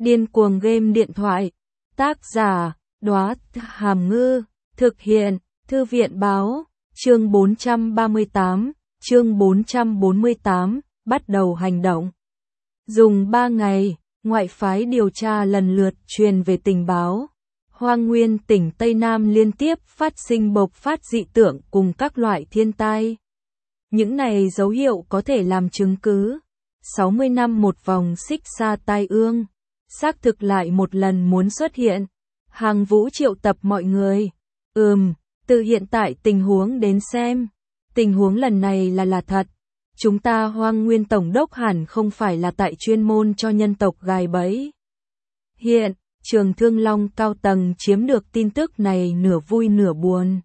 Điên cuồng game điện thoại. Tác giả, Đóa Hàm Ngư. Thực hiện, Thư viện báo. Chương 448, bắt đầu hành động. Dùng 3 ngày, ngoại phái điều tra lần lượt truyền về tình báo. Hoang Nguyên tỉnh Tây Nam liên tiếp phát sinh bộc phát dị tượng cùng các loại thiên tai. Những này dấu hiệu có thể làm chứng cứ. 60 năm một vòng xích xa tai ương, xác thực lại một lần muốn xuất hiện. Hàng Vũ triệu tập mọi người. Từ hiện tại tình huống đến xem. Tình huống lần này là thật. Chúng ta Hoang Nguyên Tổng đốc hẳn không phải là tại chuyên môn cho nhân tộc gài bẫy. Hiện, Trường Thương Long cao tầng chiếm được tin tức này nửa vui nửa buồn.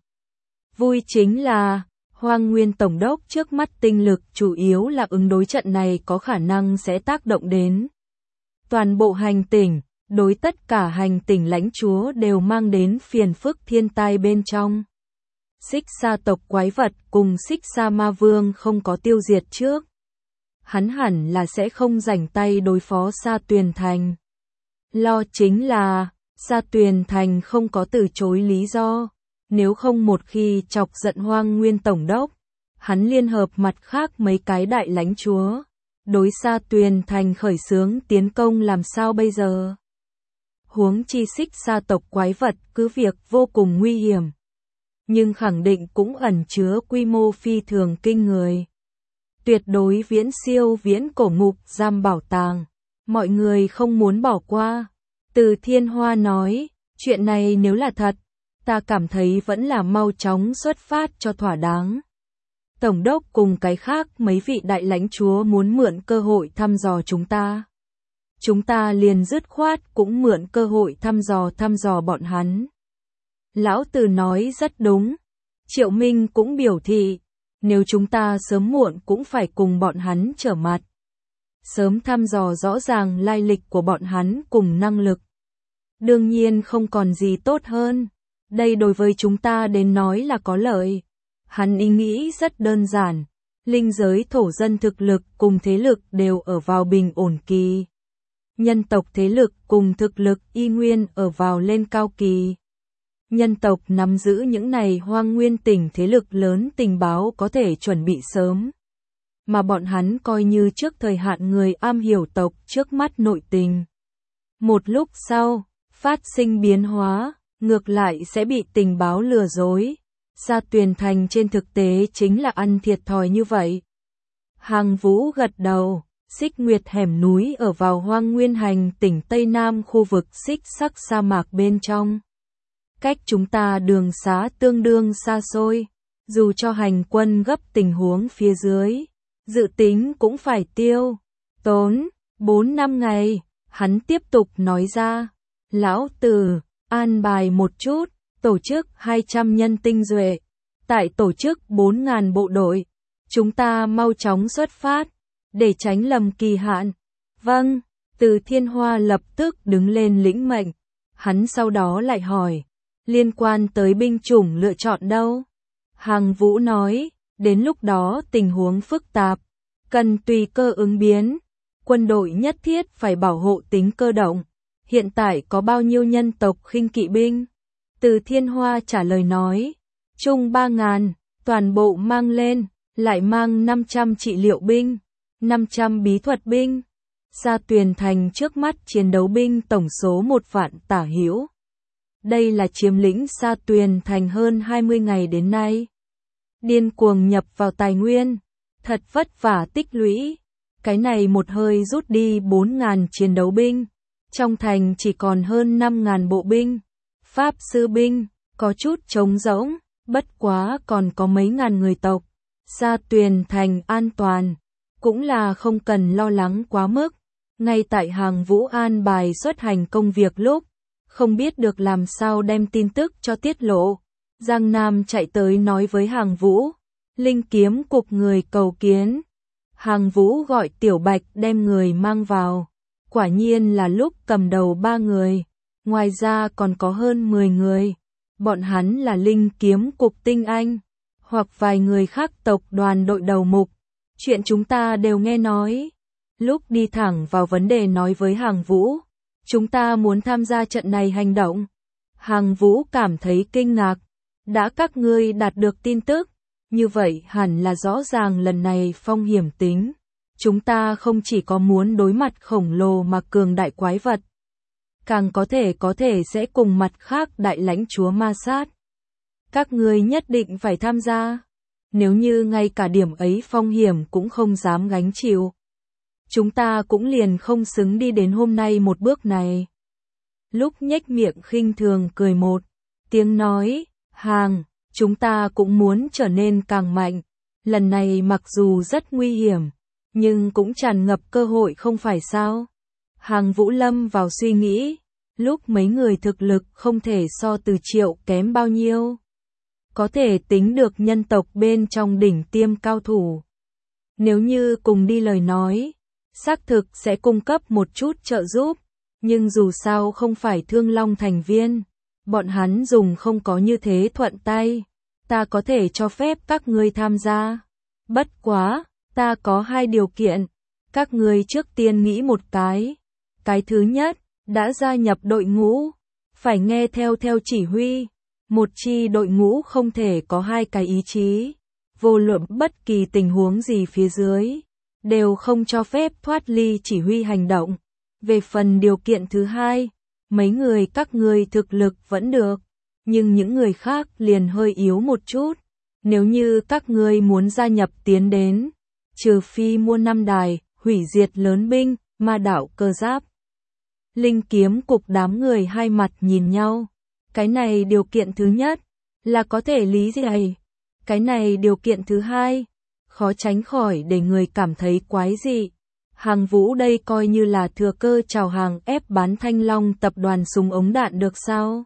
Vui chính là, Hoang Nguyên Tổng đốc trước mắt tinh lực chủ yếu là ứng đối trận này có khả năng sẽ tác động đến toàn bộ hành tỉnh, đối tất cả hành tỉnh lãnh chúa đều mang đến phiền phức thiên tai bên trong. Xích Sa tộc quái vật cùng Xích Sa ma vương không có tiêu diệt trước. Hắn hẳn là sẽ không rảnh tay đối phó Sa Tuyền Thành. Lo chính là, Sa Tuyền Thành không có từ chối lý do. Nếu không một khi chọc giận Hoang Nguyên Tổng đốc, hắn liên hợp mặt khác mấy cái đại lãnh chúa. Đối Sa Tuyền Thành khởi xướng tiến công làm sao bây giờ? Huống chi Xích Sa tộc quái vật cứ việc vô cùng nguy hiểm. Nhưng khẳng định cũng ẩn chứa quy mô phi thường kinh người. Tuyệt đối viễn siêu viễn cổ ngục giam bảo tàng. Mọi người không muốn bỏ qua. Từ Thiên Hoa nói, chuyện này nếu là thật, ta cảm thấy vẫn là mau chóng xuất phát cho thỏa đáng. Tổng đốc cùng cái khác mấy vị đại lãnh chúa muốn mượn cơ hội thăm dò chúng ta. Chúng ta liền dứt khoát cũng mượn cơ hội thăm dò bọn hắn. Lão Từ nói rất đúng. Triệu Minh cũng biểu thị, nếu chúng ta sớm muộn cũng phải cùng bọn hắn trở mặt. Sớm thăm dò rõ ràng lai lịch của bọn hắn cùng năng lực. Đương nhiên không còn gì tốt hơn. Đây đối với chúng ta đến nói là có lợi. Hắn ý nghĩ rất đơn giản. Linh giới thổ dân thực lực cùng thế lực đều ở vào bình ổn kỳ. Nhân tộc thế lực cùng thực lực y nguyên ở vào lên cao kỳ. Nhân tộc nắm giữ những này Hoang Nguyên tỉnh thế lực lớn tình báo có thể chuẩn bị sớm. Mà bọn hắn coi như trước thời hạn người am hiểu tộc trước mắt nội tình. Một lúc sau, phát sinh biến hóa, ngược lại sẽ bị tình báo lừa dối. Sa Tuyền Thành trên thực tế chính là ăn thiệt thòi như vậy. Hàng Vũ gật đầu, Xích Nguyệt hẻm núi ở vào Hoang Nguyên hành tỉnh Tây Nam khu vực xích sắc sa mạc bên trong. Cách chúng ta đường xá tương đương xa xôi, dù cho hành quân gấp tình huống phía dưới, dự tính cũng phải tốn 4-5 ngày, hắn tiếp tục nói ra. Lão Từ, an bài một chút, tổ chức 200 nhân tinh duệ, tại tổ chức 4.000 bộ đội, chúng ta mau chóng xuất phát, để tránh lầm kỳ hạn. Vâng, Từ Thiên Hoa lập tức đứng lên lĩnh mệnh, hắn sau đó lại hỏi, liên quan tới binh chủng lựa chọn đâu? Hàng Vũ nói, đến lúc đó tình huống phức tạp, cần tùy cơ ứng biến, quân đội nhất thiết phải bảo hộ tính cơ động. Hiện tại có bao nhiêu nhân tộc khinh kỵ binh? Từ Thiên Hoa trả lời nói, chung 3.000, toàn bộ mang lên, lại mang 500 trị liệu binh, 500 bí thuật binh. Sa Tuyền Thành trước mắt chiến đấu binh tổng số 1 vạn tả hữu. Đây là chiếm lĩnh Sa Tuyền Thành hơn 20 ngày đến nay. Điên cuồng nhập vào tài nguyên, thật vất vả tích lũy. Cái này một hơi rút đi 4.000 chiến đấu binh. Trong thành chỉ còn hơn 5.000 bộ binh, pháp sư binh, có chút trống rỗng, bất quá còn có mấy ngàn người tộc. Sa Tuyền Thành an toàn, cũng là không cần lo lắng quá mức. Ngay tại Hàng Vũ an bài xuất hành công việc lúc, không biết được làm sao đem tin tức cho tiết lộ. Giang Nam chạy tới nói với Hàng Vũ, Linh Kiếm cục người cầu kiến. Hàng Vũ gọi Tiểu Bạch đem người mang vào. Quả nhiên là lúc cầm đầu 3 người, ngoài ra còn có hơn 10 người. Bọn hắn là Linh Kiếm cục tinh anh, hoặc vài người khác tộc đoàn đội đầu mục. Chuyện chúng ta đều nghe nói. Lúc đi thẳng vào vấn đề nói với Hàng Vũ, Chúng ta muốn tham gia trận này hành động. Hàng Vũ cảm thấy kinh ngạc. Đã các ngươi đạt được tin tức, như vậy hẳn là rõ ràng lần này phong hiểm tính. Chúng ta không chỉ có muốn đối mặt khổng lồ mà cường đại quái vật, càng có thể sẽ cùng mặt khác đại lãnh chúa ma sát. Các ngươi nhất định phải tham gia. Nếu như ngay cả điểm ấy phong hiểm cũng không dám gánh chịu, chúng ta cũng liền không xứng đi đến hôm nay một bước này. Lúc nhếch miệng khinh thường cười một tiếng nói, Hàng, chúng ta cũng muốn trở nên càng mạnh. Lần này mặc dù rất nguy hiểm, nhưng cũng tràn ngập cơ hội không phải sao? Hàng Vũ lâm vào suy nghĩ, lúc mấy người thực lực không thể so Từ Triệu kém bao nhiêu. Có thể tính được nhân tộc bên trong đỉnh tiêm cao thủ. Nếu như cùng đi lời nói, xác thực sẽ cung cấp một chút trợ giúp, nhưng dù sao không phải Thương Long thành viên, bọn hắn dùng không có như thế thuận tay. Ta có thể cho phép các ngươi tham gia. Bất quá, ta có 2 điều kiện. Các ngươi trước tiên nghĩ một cái. Cái thứ nhất, đã gia nhập đội ngũ, phải nghe theo chỉ huy. Một chi đội ngũ không thể có 2 cái ý chí. Vô luận bất kỳ tình huống gì phía dưới, đều không cho phép thoát ly chỉ huy hành động. Về phần điều kiện thứ hai, mấy người các ngươi thực lực vẫn được, nhưng những người khác liền hơi yếu một chút. Nếu như các ngươi muốn gia nhập tiến đến, trừ phi mua 5 đài, hủy diệt lớn binh, ma đạo cơ giáp. Linh Kiếm Cục đám người hai mặt nhìn nhau. Cái này điều kiện thứ nhất, là có thể lý giải. Cái này điều kiện thứ hai, khó tránh khỏi để người cảm thấy quái dị. Hàng Vũ đây coi như là thừa cơ chào hàng ép bán Thanh Long tập đoàn súng ống đạn được sao?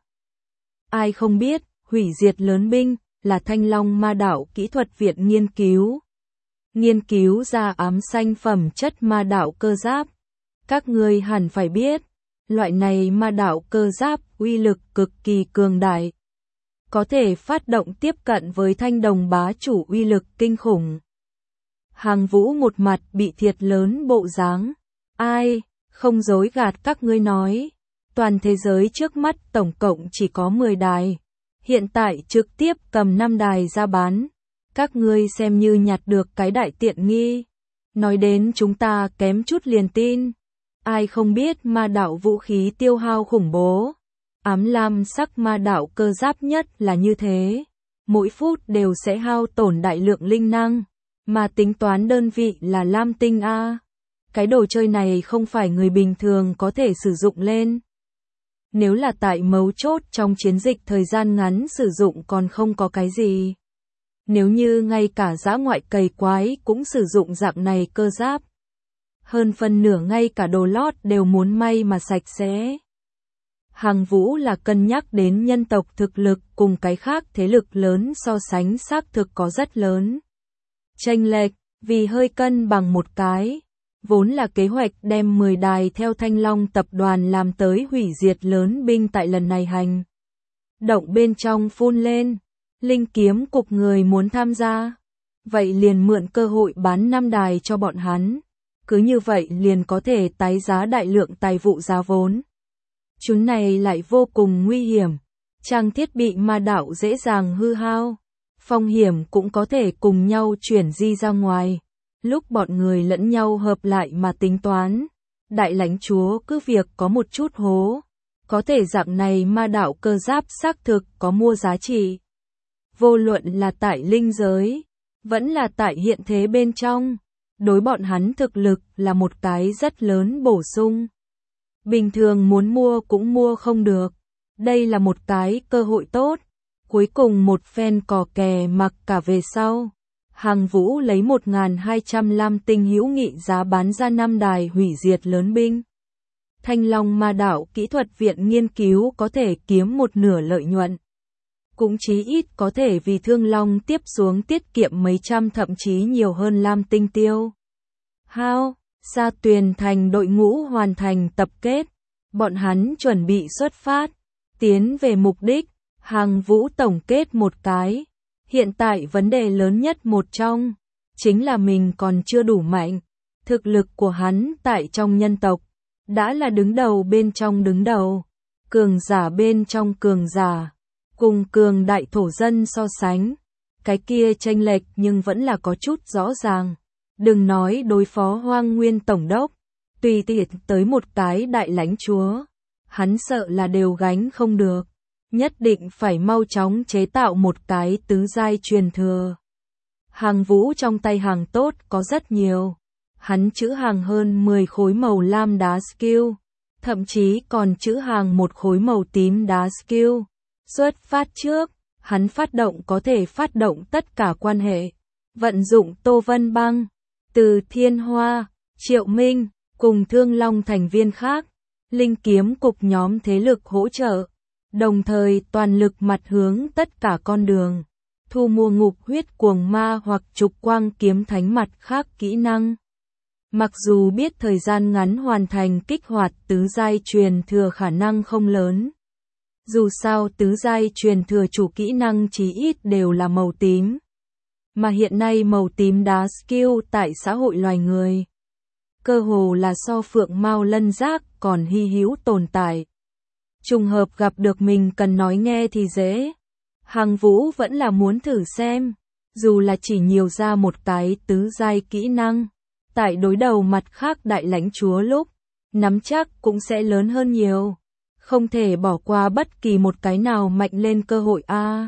Ai không biết, hủy diệt lớn binh là Thanh Long ma đạo kỹ thuật viện nghiên cứu ra ám xanh phẩm chất ma đạo cơ giáp. Các ngươi hẳn phải biết, loại này ma đạo cơ giáp uy lực cực kỳ cường đại, có thể phát động tiếp cận với thanh đồng bá chủ uy lực kinh khủng. Hàng Vũ một mặt bị thiệt lớn bộ dáng. Ai, không dối gạt các ngươi nói, toàn thế giới trước mắt tổng cộng chỉ có 10 đài. Hiện tại trực tiếp cầm 5 đài ra bán. Các ngươi xem như nhặt được cái đại tiện nghi. Nói đến chúng ta kém chút liền tin. Ai không biết ma đạo vũ khí tiêu hao khủng bố. Ám lam sắc ma đạo cơ giáp nhất là như thế. Mỗi phút đều sẽ hao tổn đại lượng linh năng. Mà tính toán đơn vị là lam tinh A. Cái đồ chơi này không phải người bình thường có thể sử dụng lên. Nếu là tại mấu chốt trong chiến dịch thời gian ngắn sử dụng còn không có cái gì. Nếu như ngay cả dã ngoại cày quái cũng sử dụng dạng này cơ giáp. Hơn phân nửa ngay cả đồ lót đều muốn may mà sạch sẽ. Hàng Vũ là cân nhắc đến nhân tộc thực lực cùng cái khác thế lực lớn so sánh xác thực có rất lớn chênh lệch, vì hơi cân bằng một cái. Vốn là kế hoạch đem 10 đài theo Thanh Long tập đoàn làm tới hủy diệt lớn binh tại lần này hành động bên trong phun lên. Linh Kiếm Cục người muốn tham gia, vậy liền mượn cơ hội bán 5 đài cho bọn hắn. Cứ như vậy liền có thể tái giá đại lượng tài vụ giá vốn. Chúng này lại vô cùng nguy hiểm, trang thiết bị ma đạo dễ dàng hư hao, phong hiểm cũng có thể cùng nhau chuyển di ra ngoài. Lúc bọn người lẫn nhau hợp lại mà tính toán, đại lãnh chúa cứ việc có một chút hố, có thể dạng này ma đạo cơ giáp xác thực có mua giá trị. Vô luận là tại linh giới, vẫn là tại hiện thế bên trong, đối bọn hắn thực lực là một cái rất lớn bổ sung. Bình thường muốn mua cũng mua không được, đây là một cái cơ hội tốt. Cuối cùng một phen cò kè mặc cả về sau, Hàng Vũ lấy 1.200 lam tinh hữu nghị giá bán ra 5 đài hủy diệt lớn binh. Thanh Long ma đạo kỹ thuật viện nghiên cứu có thể kiếm một nửa lợi nhuận. Cũng chí ít có thể vì Thương Long tiếp xuống tiết kiệm mấy trăm thậm chí nhiều hơn lam tinh tiêu. Hao, Sa Tuyền Thành đội ngũ hoàn thành tập kết. Bọn hắn chuẩn bị xuất phát, tiến về mục đích. Hàng Vũ tổng kết một cái. Hiện tại vấn đề lớn nhất một trong, chính là mình còn chưa đủ mạnh. Thực lực của hắn tại trong nhân tộc, đã là đứng đầu bên trong đứng đầu, cường giả bên trong cường giả, cùng cường đại thổ dân so sánh, cái kia chênh lệch nhưng vẫn là có chút rõ ràng. Đừng nói đối phó Hoang Nguyên tổng đốc, tùy tiện tới một cái đại lãnh chúa, hắn sợ là đều gánh không được, nhất định phải mau chóng chế tạo một cái tứ giai truyền thừa. Hàng Vũ trong tay hàng tốt có rất nhiều, hắn trữ hàng hơn 10 khối màu lam đá skill, thậm chí còn trữ hàng một khối màu tím đá skill. Xuất phát trước, hắn phát động có thể phát động tất cả quan hệ, vận dụng Tô Vân Băng, Từ Thiên Hoa, Triệu Minh, cùng Thương Long thành viên khác, Linh Kiếm cục nhóm thế lực hỗ trợ, đồng thời toàn lực mặt hướng tất cả con đường, thu mua ngục huyết cuồng ma hoặc trục quang kiếm thánh mặt khác kỹ năng. Mặc dù biết thời gian ngắn hoàn thành kích hoạt tứ giai truyền thừa khả năng không lớn. Dù sao tứ giai truyền thừa chủ kỹ năng chí ít đều là màu tím. Mà hiện nay màu tím đá skill tại xã hội loài người, cơ hồ là so phượng mao lân giác còn hy hữu tồn tại. Trùng hợp gặp được mình cần nói nghe thì dễ. Hàng Vũ vẫn là muốn thử xem, dù là chỉ nhiều ra một cái tứ giai kỹ năng, tại đối đầu mặt khác đại lãnh chúa lúc, nắm chắc cũng sẽ lớn hơn nhiều. Không thể bỏ qua bất kỳ một cái nào mạnh lên cơ hội a.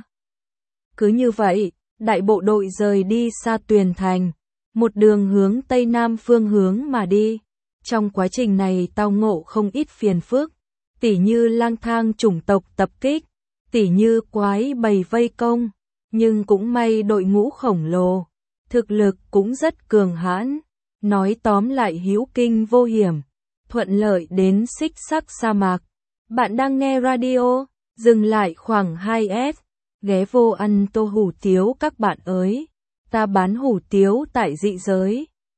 Cứ như vậy, đại bộ đội rời đi Sa Tuyền Thành, một đường hướng Tây Nam phương hướng mà đi. Trong quá trình này tao ngộ không ít phiền phức, tỉ như lang thang chủng tộc tập kích, tỉ như quái bầy vây công, nhưng cũng may đội ngũ khổng lồ, thực lực cũng rất cường hãn, nói tóm lại hữu kinh vô hiểm, thuận lợi đến Xích Sắc sa mạc. Bạn đang nghe radio, dừng lại khoảng 2S, ghé vô ăn tô hủ tiếu các bạn ơi, ta bán hủ tiếu tại dị giới.